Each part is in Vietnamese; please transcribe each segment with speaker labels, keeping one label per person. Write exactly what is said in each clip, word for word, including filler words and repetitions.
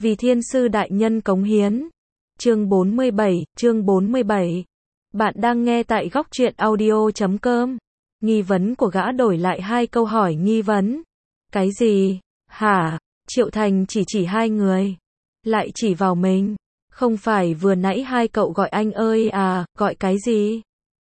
Speaker 1: Vì thiên sư đại nhân cống hiến. Chương bốn mươi bảy, chương bốn mươi bảy. Bạn đang nghe tại góc truyện audio chấm com. Nghi vấn của gã đổi lại hai câu hỏi nghi vấn. Cái gì? Hả? Triệu Thành chỉ chỉ hai người. Lại chỉ vào mình. Không phải vừa nãy hai cậu gọi anh ơi à, gọi cái gì?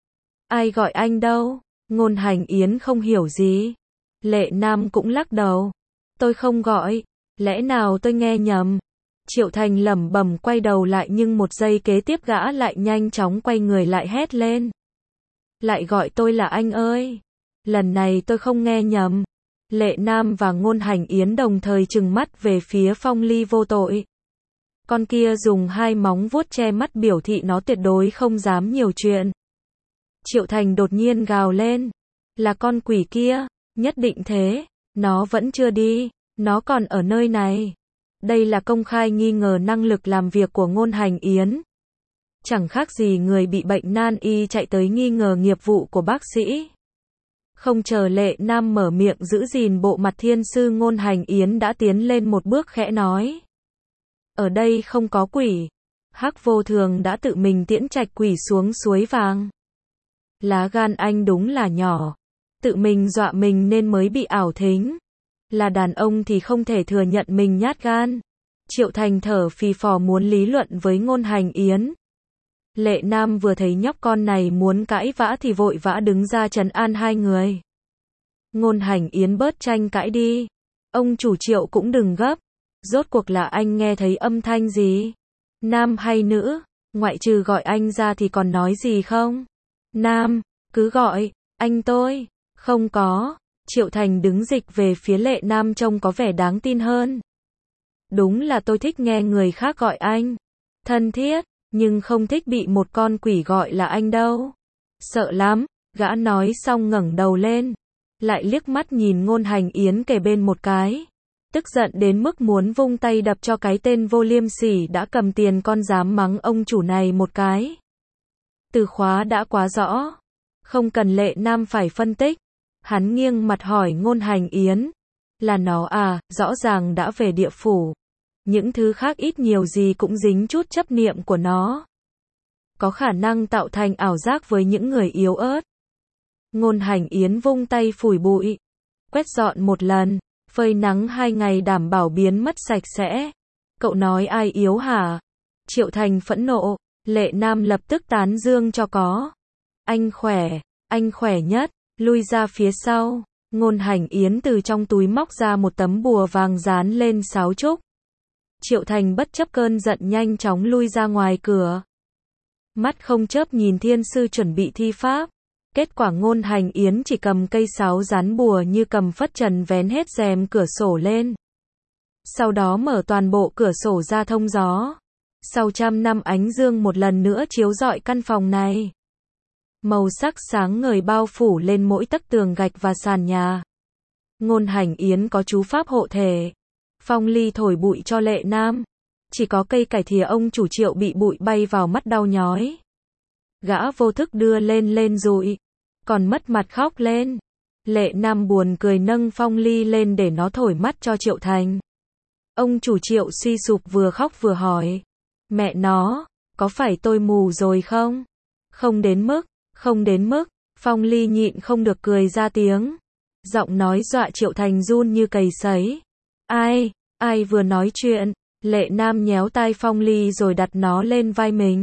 Speaker 1: Ai gọi anh đâu? Ngôn Hành Yến không hiểu gì. Lệ Nam cũng lắc đầu. Tôi không gọi. Lẽ nào tôi nghe nhầm? Triệu Thành lẩm bẩm quay đầu lại nhưng một giây kế tiếp gã lại nhanh chóng quay người lại hét lên. Lại gọi tôi là anh ơi. Lần này tôi không nghe nhầm. Lệ Nam và Ngôn Hành Yến đồng thời trừng mắt về phía Phong Ly vô tội. Con kia dùng hai móng vuốt che mắt biểu thị nó tuyệt đối không dám nhiều chuyện. Triệu Thành đột nhiên gào lên. Là con quỷ kia, nhất định thế. Nó vẫn chưa đi, nó còn ở nơi này. Đây là công khai nghi ngờ năng lực làm việc của Ngôn Hành Yến. Chẳng khác gì người bị bệnh nan y chạy tới nghi ngờ nghiệp vụ của bác sĩ. Không chờ Lệ Nam mở miệng giữ gìn bộ mặt thiên sư, Ngôn Hành Yến đã tiến lên một bước khẽ nói. Ở đây không có quỷ. Hắc Vô Thường đã tự mình tiễn trạch quỷ xuống suối vàng. Lá gan anh đúng là nhỏ. Tự mình dọa mình nên mới bị ảo thính. Là đàn ông thì không thể thừa nhận mình nhát gan. Triệu Thành thở phì phò muốn lý luận với Ngôn Hành Yến. Lệ Nam vừa thấy nhóc con này muốn cãi vã thì vội vã đứng ra trấn an hai người. Ngôn Hành Yến bớt tranh cãi đi. Ông chủ Triệu cũng đừng gấp. Rốt cuộc là anh nghe thấy âm thanh gì? Nam hay nữ? Ngoại trừ gọi anh ra thì còn nói gì không? Nam, cứ gọi, anh tôi. Không có. Triệu Thành đứng dịch về phía Lệ Nam trông có vẻ đáng tin hơn. Đúng là tôi thích nghe người khác gọi anh. Thân thiết, nhưng không thích bị một con quỷ gọi là anh đâu. Sợ lắm, gã nói xong ngẩng đầu lên. Lại liếc mắt nhìn Ngôn Hành Yến kề bên một cái. Tức giận đến mức muốn vung tay đập cho cái tên vô liêm sỉ đã cầm tiền con dám mắng ông chủ này một cái. Từ khóa đã quá rõ. Không cần Lệ Nam phải phân tích. Hắn nghiêng mặt hỏi Ngôn Hành Yến. Là nó à, rõ ràng đã về địa phủ. Những thứ khác ít nhiều gì cũng dính chút chấp niệm của nó. Có khả năng tạo thành ảo giác với những người yếu ớt. Ngôn Hành Yến vung tay phủi bụi. Quét dọn một lần. Phơi nắng hai ngày đảm bảo biến mất sạch sẽ. Cậu nói ai yếu hả? Triệu Thành phẫn nộ. Lệ Nam lập tức tán dương cho có. Anh khỏe, anh khỏe nhất. Lui ra phía sau. Ngôn Hành Yến từ trong túi móc ra một tấm bùa vàng dán lên sáo trúc. Triệu Thành bất chấp cơn giận nhanh chóng lui ra ngoài cửa. Mắt không chớp nhìn thiên sư chuẩn bị thi pháp. Kết quả Ngôn Hành Yến chỉ cầm cây sáo dán bùa như cầm phất trần vén hết rèm cửa sổ lên. Sau đó mở toàn bộ cửa sổ ra thông gió. Sau trăm năm ánh dương một lần nữa chiếu rọi căn phòng này. Màu sắc sáng ngời bao phủ lên mỗi tấc tường gạch và sàn nhà. Ngôn Hành Yến có chú pháp hộ thể. Phong Ly thổi bụi cho Lệ Nam. Chỉ có cây cải thìa ông chủ Triệu bị bụi bay vào mắt đau nhói. Gã vô thức đưa lên lên dụi. Còn mất mặt khóc lên. Lệ Nam buồn cười nâng Phong Ly lên để nó thổi mắt cho Triệu Thành. Ông chủ Triệu suy sụp vừa khóc vừa hỏi. Mẹ nó, có phải tôi mù rồi không? Không đến mức, không đến mức. Phong Ly nhịn không được cười ra tiếng. Giọng nói dọa Triệu Thành run như cầy sấy. Ai, ai vừa nói chuyện? Lệ Nam nhéo tai Phong Ly rồi đặt nó lên vai mình.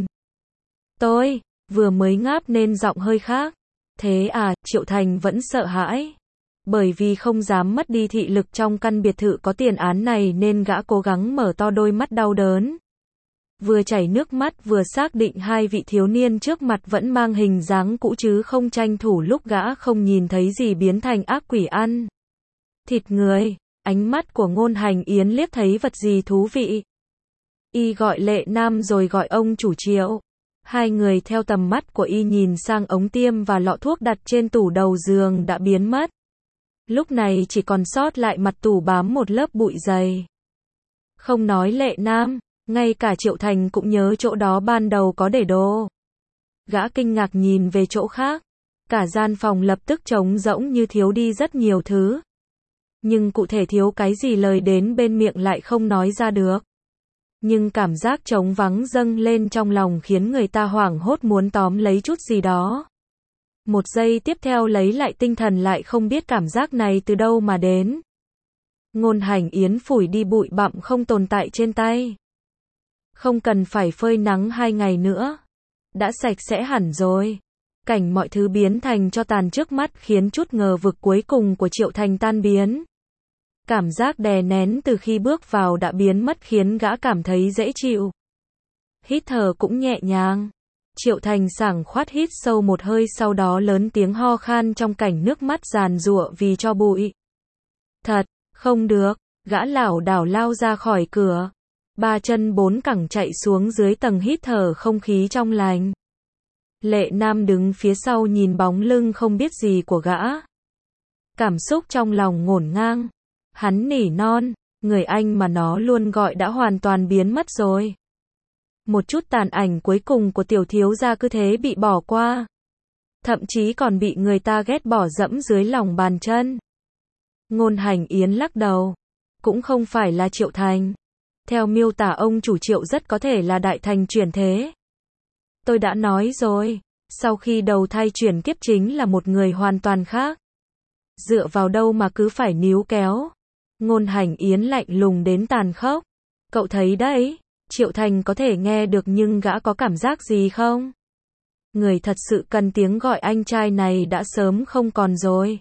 Speaker 1: Tôi, vừa mới ngáp nên giọng hơi khác. Thế à, Triệu Thành vẫn sợ hãi. Bởi vì không dám mất đi thị lực trong căn biệt thự có tiền án này nên gã cố gắng mở to đôi mắt đau đớn. Vừa chảy nước mắt vừa xác định hai vị thiếu niên trước mặt vẫn mang hình dáng cũ chứ không tranh thủ lúc gã không nhìn thấy gì biến thành ác quỷ ăn thịt người. Ánh mắt của Ngôn Hành Yến liếc thấy vật gì thú vị. Y gọi Lệ Nam rồi gọi ông chủ Triệu. Hai người theo tầm mắt của Y nhìn sang ống tiêm và lọ thuốc đặt trên tủ đầu giường đã biến mất. Lúc này chỉ còn sót lại mặt tủ bám một lớp bụi dày. Không nói Lệ Nam, ngay cả Triệu Thành cũng nhớ chỗ đó ban đầu có để đồ. Gã kinh ngạc nhìn về chỗ khác. Cả gian phòng lập tức trống rỗng như thiếu đi rất nhiều thứ. Nhưng cụ thể thiếu cái gì lời đến bên miệng lại không nói ra được. nhưng cảm giác trống vắng dâng lên trong lòng khiến người ta hoảng hốt muốn tóm lấy chút gì đó. Một giây tiếp theo lấy lại tinh thần lại không biết cảm giác này từ đâu mà đến. Ngôn Hành Yến phủi đi bụi bặm không tồn tại trên tay. Không cần phải phơi nắng hai ngày nữa. Đã sạch sẽ hẳn rồi. Cảnh mọi thứ biến thành tro tàn trước mắt khiến chút ngờ vực cuối cùng của Triệu Thành tan biến. Cảm giác đè nén từ khi bước vào đã biến mất khiến gã cảm thấy dễ chịu. Hít thở cũng nhẹ nhàng. Triệu Thành sảng khoát hít sâu một hơi sau đó lớn tiếng ho khan trong cảnh nước mắt giàn giụa vì cho bụi. Thật, không được, gã lảo đảo lao ra khỏi cửa. Ba chân bốn cẳng chạy xuống dưới tầng hít thở không khí trong lành. Lệ Nam đứng phía sau nhìn bóng lưng không biết gì của gã. Cảm xúc trong lòng ngổn ngang. Hắn nỉ non, người anh mà nó luôn gọi đã hoàn toàn biến mất rồi. Một chút tàn ảnh cuối cùng của tiểu thiếu gia cứ thế bị bỏ qua. Thậm chí còn bị người ta ghét bỏ dẫm dưới lòng bàn chân. Ngôn Hành Yến lắc đầu. Cũng không phải là Triệu Thành. Theo miêu tả ông chủ Triệu rất có thể là đại thành chuyển thế. Tôi đã nói rồi, sau khi đầu thai chuyển kiếp chính là một người hoàn toàn khác. Dựa vào đâu mà cứ phải níu kéo. Ngôn Hành Yến lạnh lùng đến tàn khốc. Cậu thấy đấy, Triệu Thành có thể nghe được nhưng gã có cảm giác gì không? Người thật sự cần tiếng gọi anh trai này đã sớm không còn rồi.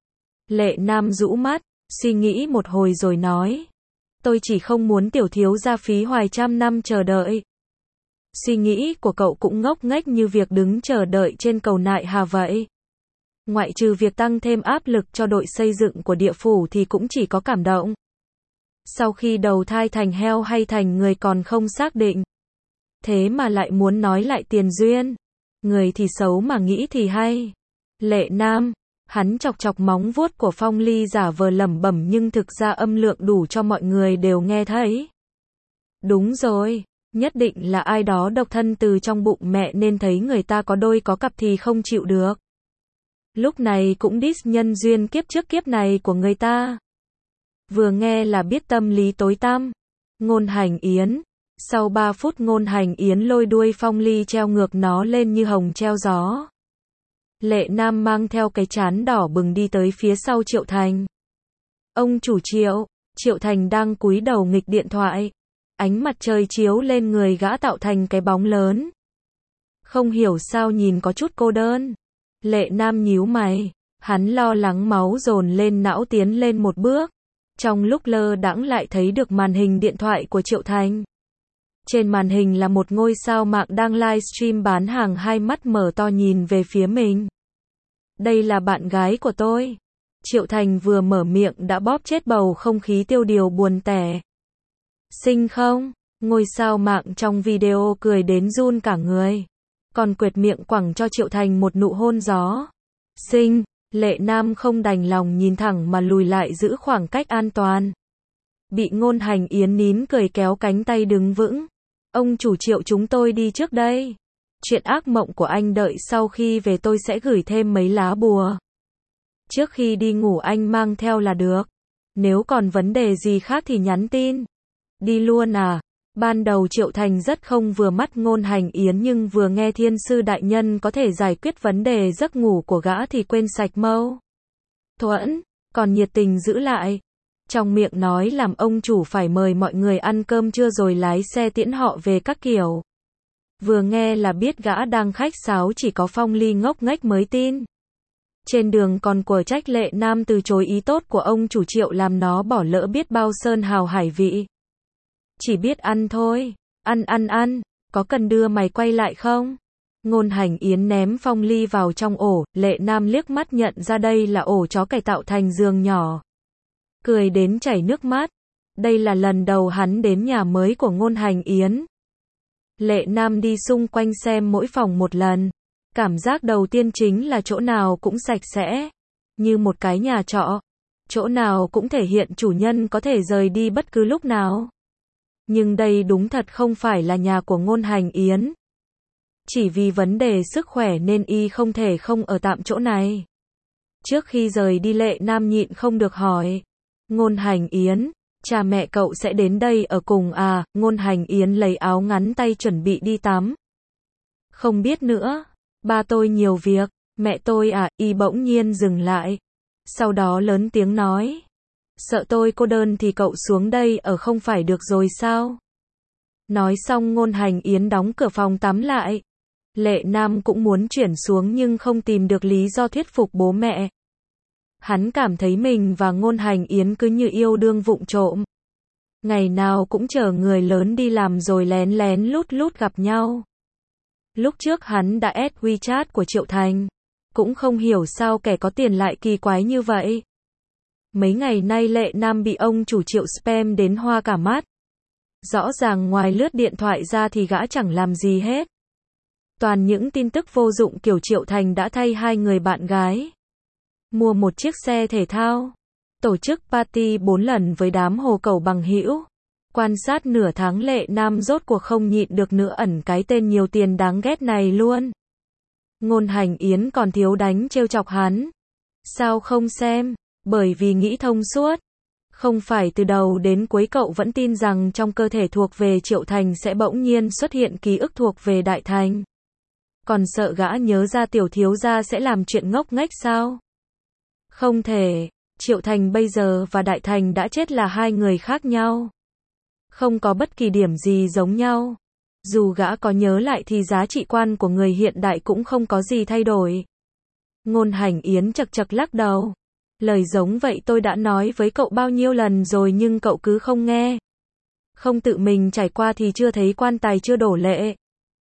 Speaker 1: Lệ Nam rũ mắt, suy nghĩ một hồi rồi nói. Tôi chỉ không muốn tiểu thiếu gia phí hoài trăm năm chờ đợi. Suy nghĩ của cậu cũng ngốc nghếch như việc đứng chờ đợi trên cầu nại hà vậy. Ngoại trừ việc tăng thêm áp lực cho đội xây dựng của địa phủ thì cũng chỉ có cảm động. Sau khi đầu thai thành heo hay thành người còn không xác định. Thế mà lại muốn nói lại tiền duyên. Người thì xấu mà nghĩ thì hay. Lệ Nam, hắn chọc chọc móng vuốt của Phong Ly giả vờ lẩm bẩm nhưng thực ra âm lượng đủ cho mọi người đều nghe thấy. Đúng rồi, nhất định là ai đó độc thân từ trong bụng mẹ nên thấy người ta có đôi có cặp thì không chịu được. Lúc này cũng diss nhân duyên kiếp trước kiếp này của người ta. Vừa nghe là biết tâm lý tối tăm. Ngôn Hành Yến. Sau ba phút Ngôn Hành Yến lôi đuôi Phong Ly treo ngược nó lên như hồng treo gió. Lệ Nam mang theo cái trán đỏ bừng đi tới phía sau Triệu Thành. Ông chủ Triệu, Triệu Thành đang cúi đầu nghịch điện thoại. Ánh mặt trời chiếu lên người gã tạo thành cái bóng lớn. Không hiểu sao nhìn có chút cô đơn. Lệ Nam nhíu mày, hắn lo lắng máu dồn lên não tiến lên một bước. Trong lúc lơ đãng lại thấy được màn hình điện thoại của Triệu Thành. Trên màn hình là một ngôi sao mạng đang livestream bán hàng hai mắt mở to nhìn về phía mình. Đây là bạn gái của tôi. Triệu Thành vừa mở miệng đã bóp chết bầu không khí tiêu điều buồn tẻ. Xinh không? Ngôi sao mạng trong video cười đến run cả người. Còn quệt miệng quẳng cho Triệu Thành một nụ hôn gió. Xinh, Lệ Nam không đành lòng nhìn thẳng mà lùi lại giữ khoảng cách an toàn. Bị Ngôn Hành Yến nín cười kéo cánh tay đứng vững. Ông chủ Triệu chúng tôi đi trước đây. Chuyện ác mộng của anh đợi sau khi về tôi sẽ gửi thêm mấy lá bùa. Trước khi đi ngủ anh mang theo là được. Nếu còn vấn đề gì khác thì nhắn tin. Đi luôn à? Ban đầu Triệu Thành rất không vừa mắt Ngôn Hành Yến nhưng vừa nghe thiên sư đại nhân có thể giải quyết vấn đề giấc ngủ của gã thì quên sạch mâu thuẫn, còn nhiệt tình giữ lại. Trong miệng nói làm ông chủ phải mời mọi người ăn cơm trưa rồi lái xe tiễn họ về các kiểu. Vừa nghe là biết gã đang khách sáo chỉ có Phong Ly ngốc nghếch mới tin. Trên đường còn quở trách Lệ Nam từ chối ý tốt của ông chủ Triệu làm nó bỏ lỡ biết bao sơn hào hải vị. Chỉ biết ăn thôi, ăn ăn ăn, có cần đưa mày quay lại không? Ngôn Hành Yến ném Phong Ly vào trong ổ, Lệ Nam liếc mắt nhận ra đây là ổ chó cải tạo thành giường nhỏ. Cười đến chảy nước mắt. Đây là lần đầu hắn đến nhà mới của Ngôn Hành Yến. Lệ Nam đi xung quanh xem mỗi phòng một lần. Cảm giác đầu tiên chính là chỗ nào cũng sạch sẽ. Như một cái nhà trọ. Chỗ nào cũng thể hiện chủ nhân có thể rời đi bất cứ lúc nào. Nhưng đây đúng thật không phải là nhà của Ngôn Hành Yến. Chỉ vì vấn đề sức khỏe nên y không thể không ở tạm chỗ này. Trước khi rời đi Lệ Nam nhịn không được hỏi. Ngôn Hành Yến, Cha mẹ cậu sẽ đến đây ở cùng à, Ngôn Hành Yến lấy áo ngắn tay chuẩn bị đi tắm. Không biết nữa, ba tôi nhiều việc, mẹ tôi à, y bỗng nhiên dừng lại. Sau đó lớn tiếng nói. Sợ tôi cô đơn thì cậu xuống đây ở không phải được rồi sao? Nói xong Ngôn Hành Yến đóng cửa phòng tắm lại. Lệ Nam cũng muốn chuyển xuống nhưng không tìm được lý do thuyết phục bố mẹ. Hắn cảm thấy mình và Ngôn Hành Yến cứ như yêu đương vụng trộm. Ngày nào cũng chờ người lớn đi làm rồi lén lén lút lút gặp nhau. Lúc trước hắn đã add WeChat của Triệu Thành. Cũng không hiểu sao kẻ có tiền lại kỳ quái như vậy. Mấy ngày nay Lệ Nam bị ông chủ Triệu spam đến hoa cả mắt. Rõ ràng ngoài lướt điện thoại ra thì gã chẳng làm gì hết. Toàn những tin tức vô dụng kiểu Triệu Thành đã thay hai người bạn gái. Mua một chiếc xe thể thao. Tổ chức party bốn lần với đám hồ cẩu bằng hữu. Quan sát nửa tháng Lệ Nam rốt cuộc không nhịn được nữa ẩn cái tên nhiều tiền đáng ghét này luôn. Ngôn Hành Yến còn thiếu đánh trêu chọc hắn. Sao không xem? Bởi vì nghĩ thông suốt. Không phải từ đầu đến cuối cậu vẫn tin rằng trong cơ thể thuộc về Triệu Thành sẽ bỗng nhiên xuất hiện ký ức thuộc về Đại Thành. Còn sợ gã nhớ ra tiểu thiếu gia sẽ làm chuyện ngốc nghếch sao? Không thể. Triệu Thành bây giờ và Đại Thành đã chết là hai người khác nhau. Không có bất kỳ điểm gì giống nhau. Dù gã có nhớ lại thì giá trị quan của người hiện đại cũng không có gì thay đổi. Ngôn Hành Yến chật chật lắc đầu. Lời giống vậy tôi đã nói với cậu bao nhiêu lần rồi nhưng cậu cứ không nghe. Không tự mình trải qua thì chưa thấy quan tài chưa đổ lệ.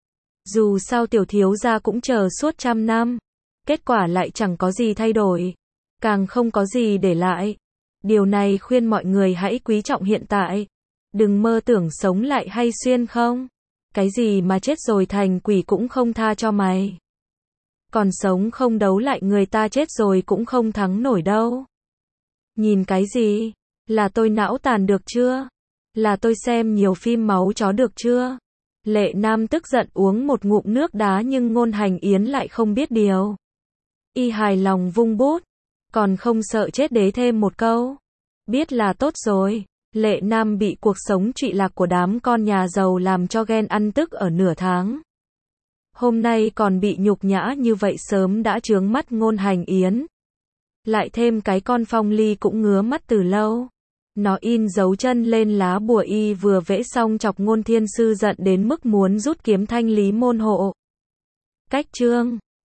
Speaker 1: Dù sao tiểu thiếu gia cũng chờ suốt trăm năm. Kết quả lại chẳng có gì thay đổi. Càng không có gì để lại. Điều này khuyên mọi người hãy quý trọng hiện tại. Đừng mơ tưởng sống lại hay xuyên không. Cái gì mà chết rồi thành quỷ cũng không tha cho mày. Còn sống không đấu lại người ta chết rồi cũng không thắng nổi đâu. Nhìn cái gì? Là tôi não tàn được chưa? Là tôi xem nhiều phim máu chó được chưa? Lệ Nam tức giận uống một ngụm nước đá nhưng Ngôn Hành Yến lại không biết điều. Y hài lòng vung bút. Còn không sợ chết đế thêm một câu. Biết là tốt rồi. Lệ Nam bị cuộc sống trụy lạc của đám con nhà giàu làm cho ghen ăn tức ở nửa tháng. Hôm nay còn bị nhục nhã như vậy sớm đã chướng mắt Ngôn Hành Yến. Lại thêm cái con Phong Ly cũng ngứa mắt từ lâu. Nó in dấu chân lên lá bùa y vừa vẽ xong chọc Ngôn Thiên Sư giận đến mức muốn rút kiếm thanh lý môn hộ. Cách chương